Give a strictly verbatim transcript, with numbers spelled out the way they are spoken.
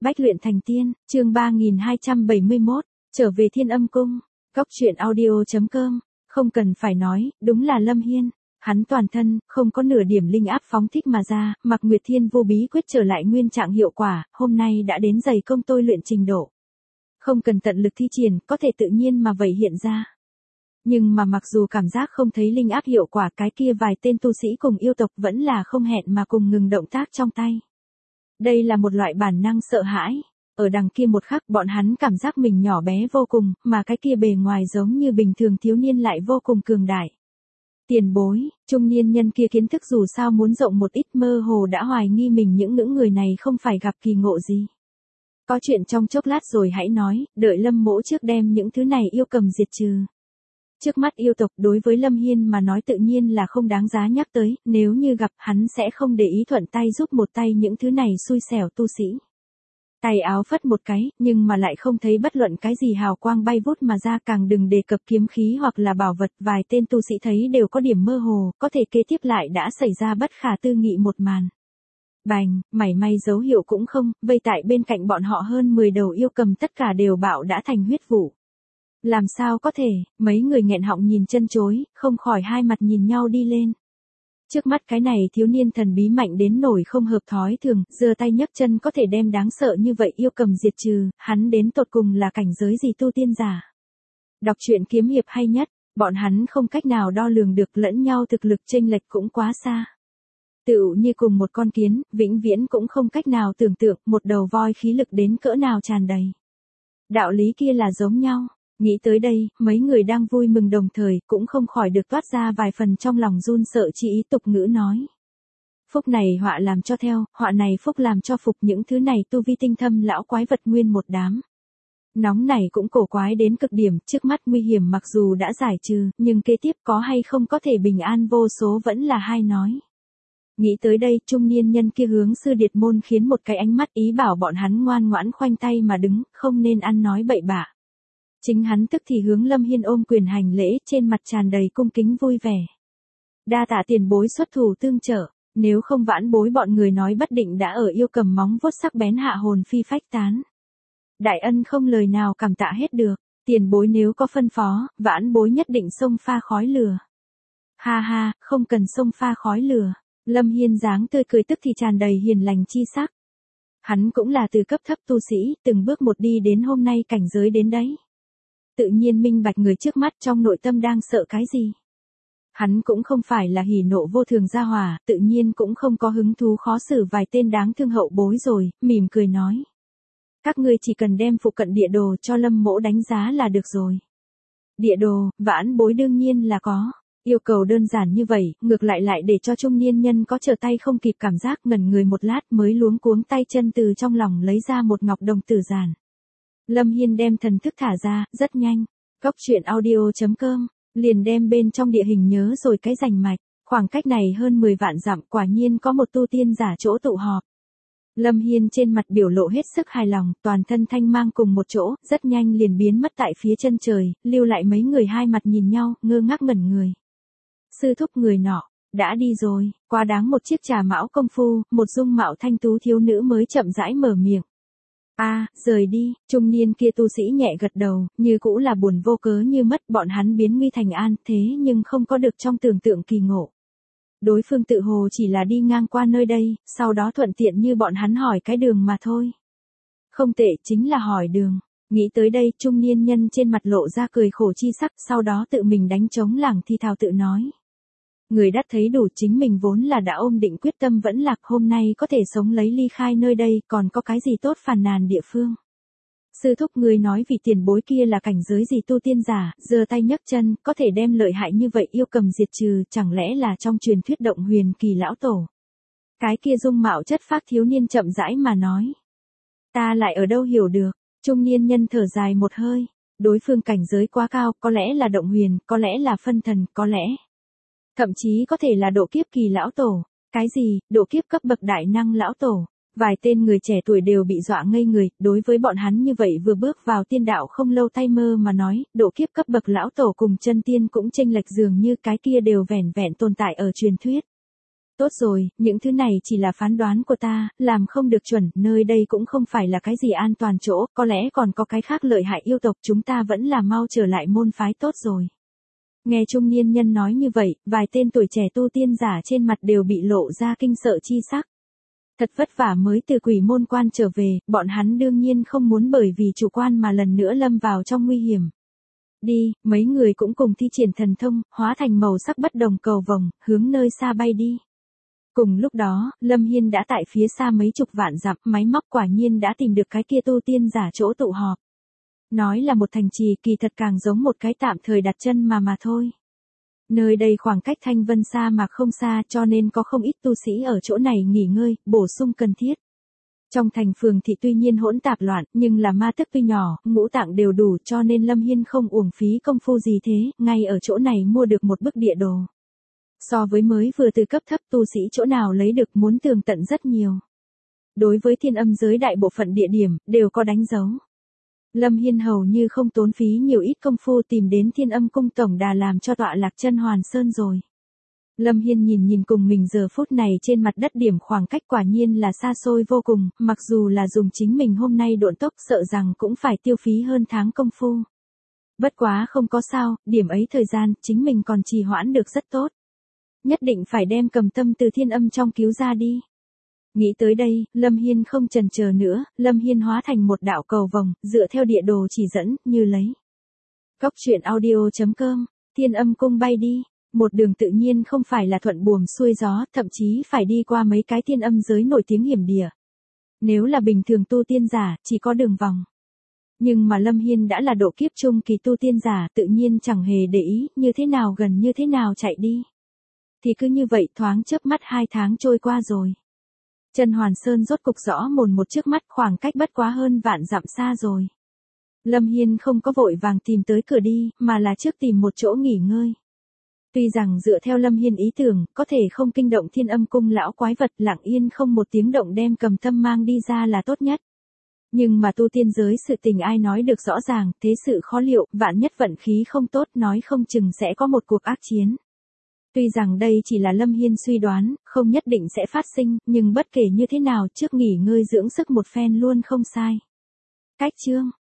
Bách luyện thành tiên, chương ba nghìn hai trăm bảy mươi mốt, trở về Thiên Âm Cung. Góc truyện audio chấm com, không cần phải nói, đúng là Lâm Hiên. Hắn toàn thân, không có nửa điểm linh áp phóng thích mà ra, mặc Nguyệt Thiên vô bí quyết trở lại nguyên trạng hiệu quả, hôm nay đã đến dày công tôi luyện trình độ. Không cần tận lực thi triển, có thể tự nhiên mà vậy hiện ra. Nhưng mà mặc dù cảm giác không thấy linh áp hiệu quả, cái kia vài tên tu sĩ cùng yêu tộc vẫn là không hẹn mà cùng ngừng động tác trong tay. Đây là một loại bản năng sợ hãi. Ở đằng kia một khắc bọn hắn cảm giác mình nhỏ bé vô cùng, mà cái kia bề ngoài giống như bình thường thiếu niên lại vô cùng cường đại. Tiền bối, trung niên nhân kia kiến thức dù sao muốn rộng một ít, mơ hồ đã hoài nghi mình những ngưỡng người này không phải gặp kỳ ngộ gì. Có chuyện trong chốc lát rồi hãy nói, đợi Lâm mỗ trước đem những thứ này yêu cầm diệt trừ. Trước mắt yêu tộc đối với Lâm Hiên mà nói tự nhiên là không đáng giá nhắc tới, nếu như gặp hắn sẽ không để ý thuận tay giúp một tay những thứ này xui xẻo tu sĩ. Tay áo phất một cái, nhưng mà lại không thấy bất luận cái gì hào quang bay vút mà ra, càng đừng đề cập kiếm khí hoặc là bảo vật, vài tên tu sĩ thấy đều có điểm mơ hồ, có thể kế tiếp lại đã xảy ra bất khả tư nghị một màn. Bành, mảy may dấu hiệu cũng không, vây tại bên cạnh bọn họ hơn mười đầu yêu cầm tất cả đều bạo đã thành huyết vụ. Làm sao có thể, mấy người nghẹn họng nhìn chân chối, không khỏi hai mặt nhìn nhau đi lên. Trước mắt cái này thiếu niên thần bí mạnh đến nổi không hợp thói thường, giơ tay nhấc chân có thể đem đáng sợ như vậy yêu cầm diệt trừ, hắn đến tột cùng là cảnh giới gì tu tiên giả. Đọc truyện kiếm hiệp hay nhất, bọn hắn không cách nào đo lường được lẫn nhau thực lực chênh lệch cũng quá xa. Tựu như cùng một con kiến, vĩnh viễn cũng không cách nào tưởng tượng một đầu voi khí lực đến cỡ nào tràn đầy. Đạo lý kia là giống nhau. Nghĩ tới đây, mấy người đang vui mừng đồng thời cũng không khỏi được toát ra vài phần trong lòng run sợ chi ý, tục ngữ nói. Phúc này họa làm cho theo, họa này phúc làm cho phục, những thứ này tu vi tinh thâm lão quái vật nguyên một đám. Nóng này cũng cổ quái đến cực điểm, trước mắt nguy hiểm mặc dù đã giải trừ, nhưng kế tiếp có hay không có thể bình an vô số vẫn là hai nói. Nghĩ tới đây, trung niên nhân kia hướng Sư Điệt môn khiến một cái ánh mắt ý bảo bọn hắn ngoan ngoãn khoanh tay mà đứng, không nên ăn nói bậy bạ. Chính hắn tức thì hướng Lâm Hiên ôm quyền hành lễ, trên mặt tràn đầy cung kính vui vẻ. Đa tạ tiền bối xuất thủ tương trợ, nếu không vãn bối bọn người nói bất định đã ở yêu cầm móng vuốt sắc bén hạ hồn phi phách tán. Đại ân không lời nào cảm tạ hết được, tiền bối nếu có phân phó, vãn bối nhất định xông pha khói lửa. Ha ha, không cần xông pha khói lửa, Lâm Hiên dáng tươi cười tức thì tràn đầy hiền lành chi sắc. Hắn cũng là từ cấp thấp tu sĩ, từng bước một đi đến hôm nay cảnh giới đến đấy. Tự nhiên minh bạch người trước mắt trong nội tâm đang sợ cái gì. Hắn cũng không phải là hỉ nộ vô thường gia hỏa, tự nhiên cũng không có hứng thú khó xử vài tên đáng thương hậu bối rồi, mỉm cười nói. Các ngươi chỉ cần đem phụ cận địa đồ cho Lâm mỗ đánh giá là được rồi. Địa đồ, vãn bối đương nhiên là có. Yêu cầu đơn giản như vậy, ngược lại lại để cho trung niên nhân có trở tay không kịp, cảm giác ngẩn người một lát mới luống cuống tay chân từ trong lòng lấy ra một ngọc đồng tử giản. Lâm Hiên đem thần thức thả ra, rất nhanh. Góc truyện audio chấm com, liền đem bên trong địa hình nhớ rồi cái rành mạch, khoảng cách này hơn mười vạn dặm, quả nhiên có một tu tiên giả chỗ tụ họp. Lâm Hiên trên mặt biểu lộ hết sức hài lòng, toàn thân thanh mang cùng một chỗ, rất nhanh liền biến mất tại phía chân trời, lưu lại mấy người hai mặt nhìn nhau, ngơ ngác ngẩn người. Sư thúc người nọ, đã đi rồi, quá đáng một chiếc trà mão công phu, một dung mạo thanh tú thiếu nữ mới chậm rãi mở miệng. A, à, rời đi, trung niên kia tu sĩ nhẹ gật đầu, như cũ là buồn vô cớ như mất, bọn hắn biến nguy thành an, thế nhưng không có được trong tưởng tượng kỳ ngộ. Đối phương tự hồ chỉ là đi ngang qua nơi đây, sau đó thuận tiện như bọn hắn hỏi cái đường mà thôi. Không tệ, chính là hỏi đường. Nghĩ tới đây, trung niên nhân trên mặt lộ ra cười khổ chi sắc, sau đó tự mình đánh trống lảng thi thào tự nói. Người đã thấy đủ, chính mình vốn là đã ôm định quyết tâm vẫn lạc, hôm nay có thể sống lấy ly khai nơi đây, còn có cái gì tốt phàn nàn địa phương. Sư thúc người nói vì tiền bối kia là cảnh giới gì tu tiên giả, giơ tay nhấc chân, có thể đem lợi hại như vậy yêu cầm diệt trừ, chẳng lẽ là trong truyền thuyết động huyền kỳ lão tổ. Cái kia dung mạo chất phác thiếu niên chậm rãi mà nói. Ta lại ở đâu hiểu được, trung niên nhân thở dài một hơi, đối phương cảnh giới quá cao, có lẽ là động huyền, có lẽ là phân thần, có lẽ. Thậm chí có thể là độ kiếp kỳ lão tổ. Cái gì, độ kiếp cấp bậc đại năng lão tổ. Vài tên người trẻ tuổi đều bị dọa ngây người, đối với bọn hắn như vậy vừa bước vào tiên đạo không lâu tay mơ mà nói, độ kiếp cấp bậc lão tổ cùng chân tiên cũng chênh lệch, dường như cái kia đều vẻn vẹn tồn tại ở truyền thuyết. Tốt rồi, những thứ này chỉ là phán đoán của ta, làm không được chuẩn, nơi đây cũng không phải là cái gì an toàn chỗ, có lẽ còn có cái khác lợi hại yêu tộc, chúng ta vẫn là mau trở lại môn phái tốt rồi. Nghe trung niên nhân nói như vậy, vài tên tuổi trẻ tu tiên giả trên mặt đều bị lộ ra kinh sợ chi sắc. Thật vất vả mới từ quỷ môn quan trở về, bọn hắn đương nhiên không muốn bởi vì chủ quan mà lần nữa lâm vào trong nguy hiểm. Đi, mấy người cũng cùng thi triển thần thông, hóa thành màu sắc bất đồng cầu vồng, hướng nơi xa bay đi. Cùng lúc đó, Lâm Hiên đã tại phía xa mấy chục vạn dặm, máy móc quả nhiên đã tìm được cái kia tu tiên giả chỗ tụ họp. Nói là một thành trì, kỳ thật càng giống một cái tạm thời đặt chân mà mà thôi. Nơi đây khoảng cách Thanh Vân xa mà không xa, cho nên có không ít tu sĩ ở chỗ này nghỉ ngơi, bổ sung cần thiết. Trong thành phường thì tuy nhiên hỗn tạp loạn, nhưng là ma tức tuy nhỏ, ngũ tạng đều đủ, cho nên Lâm Hiên không uổng phí công phu gì thế, ngay ở chỗ này mua được một bức địa đồ. So với mới vừa từ cấp thấp tu sĩ chỗ nào lấy được muốn tường tận rất nhiều. Đối với thiên âm giới đại bộ phận địa điểm, đều có đánh dấu. Lâm Hiên hầu như không tốn phí nhiều ít công phu tìm đến thiên âm cung tổng đà làm cho tọa lạc chân Hoàn Sơn rồi. Lâm Hiên nhìn nhìn cùng mình giờ phút này trên mặt đất điểm khoảng cách quả nhiên là xa xôi vô cùng, mặc dù là dùng chính mình hôm nay độn tốc sợ rằng cũng phải tiêu phí hơn tháng công phu. Bất quá không có sao, điểm ấy thời gian chính mình còn trì hoãn được rất tốt. Nhất định phải đem Cầm Tâm từ thiên âm trong cứu ra đi. Nghĩ tới đây, Lâm Hiên không chần chờ nữa, Lâm Hiên hóa thành một đạo cầu vồng, dựa theo địa đồ chỉ dẫn, như lấy. Cóc truyện audio chấm com, thiên âm cung bay đi. Một đường tự nhiên không phải là thuận buồm xuôi gió, thậm chí phải đi qua mấy cái thiên âm giới nổi tiếng hiểm địa. Nếu là bình thường tu tiên giả, chỉ có đường vòng. Nhưng mà Lâm Hiên đã là độ kiếp trung kỳ tu tiên giả, tự nhiên chẳng hề để ý, như thế nào gần như thế nào chạy đi. Thì cứ như vậy thoáng chớp mắt hai tháng trôi qua rồi. Chân Hoàn Sơn rốt cục rõ mồn một trước mắt, khoảng cách bất quá hơn vạn dặm xa rồi. Lâm Hiên không có vội vàng tìm tới cửa đi, mà là trước tìm một chỗ nghỉ ngơi. Tuy rằng dựa theo Lâm Hiên ý tưởng, có thể không kinh động thiên âm cung lão quái vật, lặng yên không một tiếng động đem Cầm Tâm mang đi ra là tốt nhất. Nhưng mà tu tiên giới sự tình ai nói được rõ ràng, thế sự khó liệu, vạn nhất vận khí không tốt nói không chừng sẽ có một cuộc ác chiến. Tuy rằng đây chỉ là Lâm Hiên suy đoán, không nhất định sẽ phát sinh, nhưng bất kể như thế nào trước nghỉ ngơi dưỡng sức một phen luôn không sai. Cách chương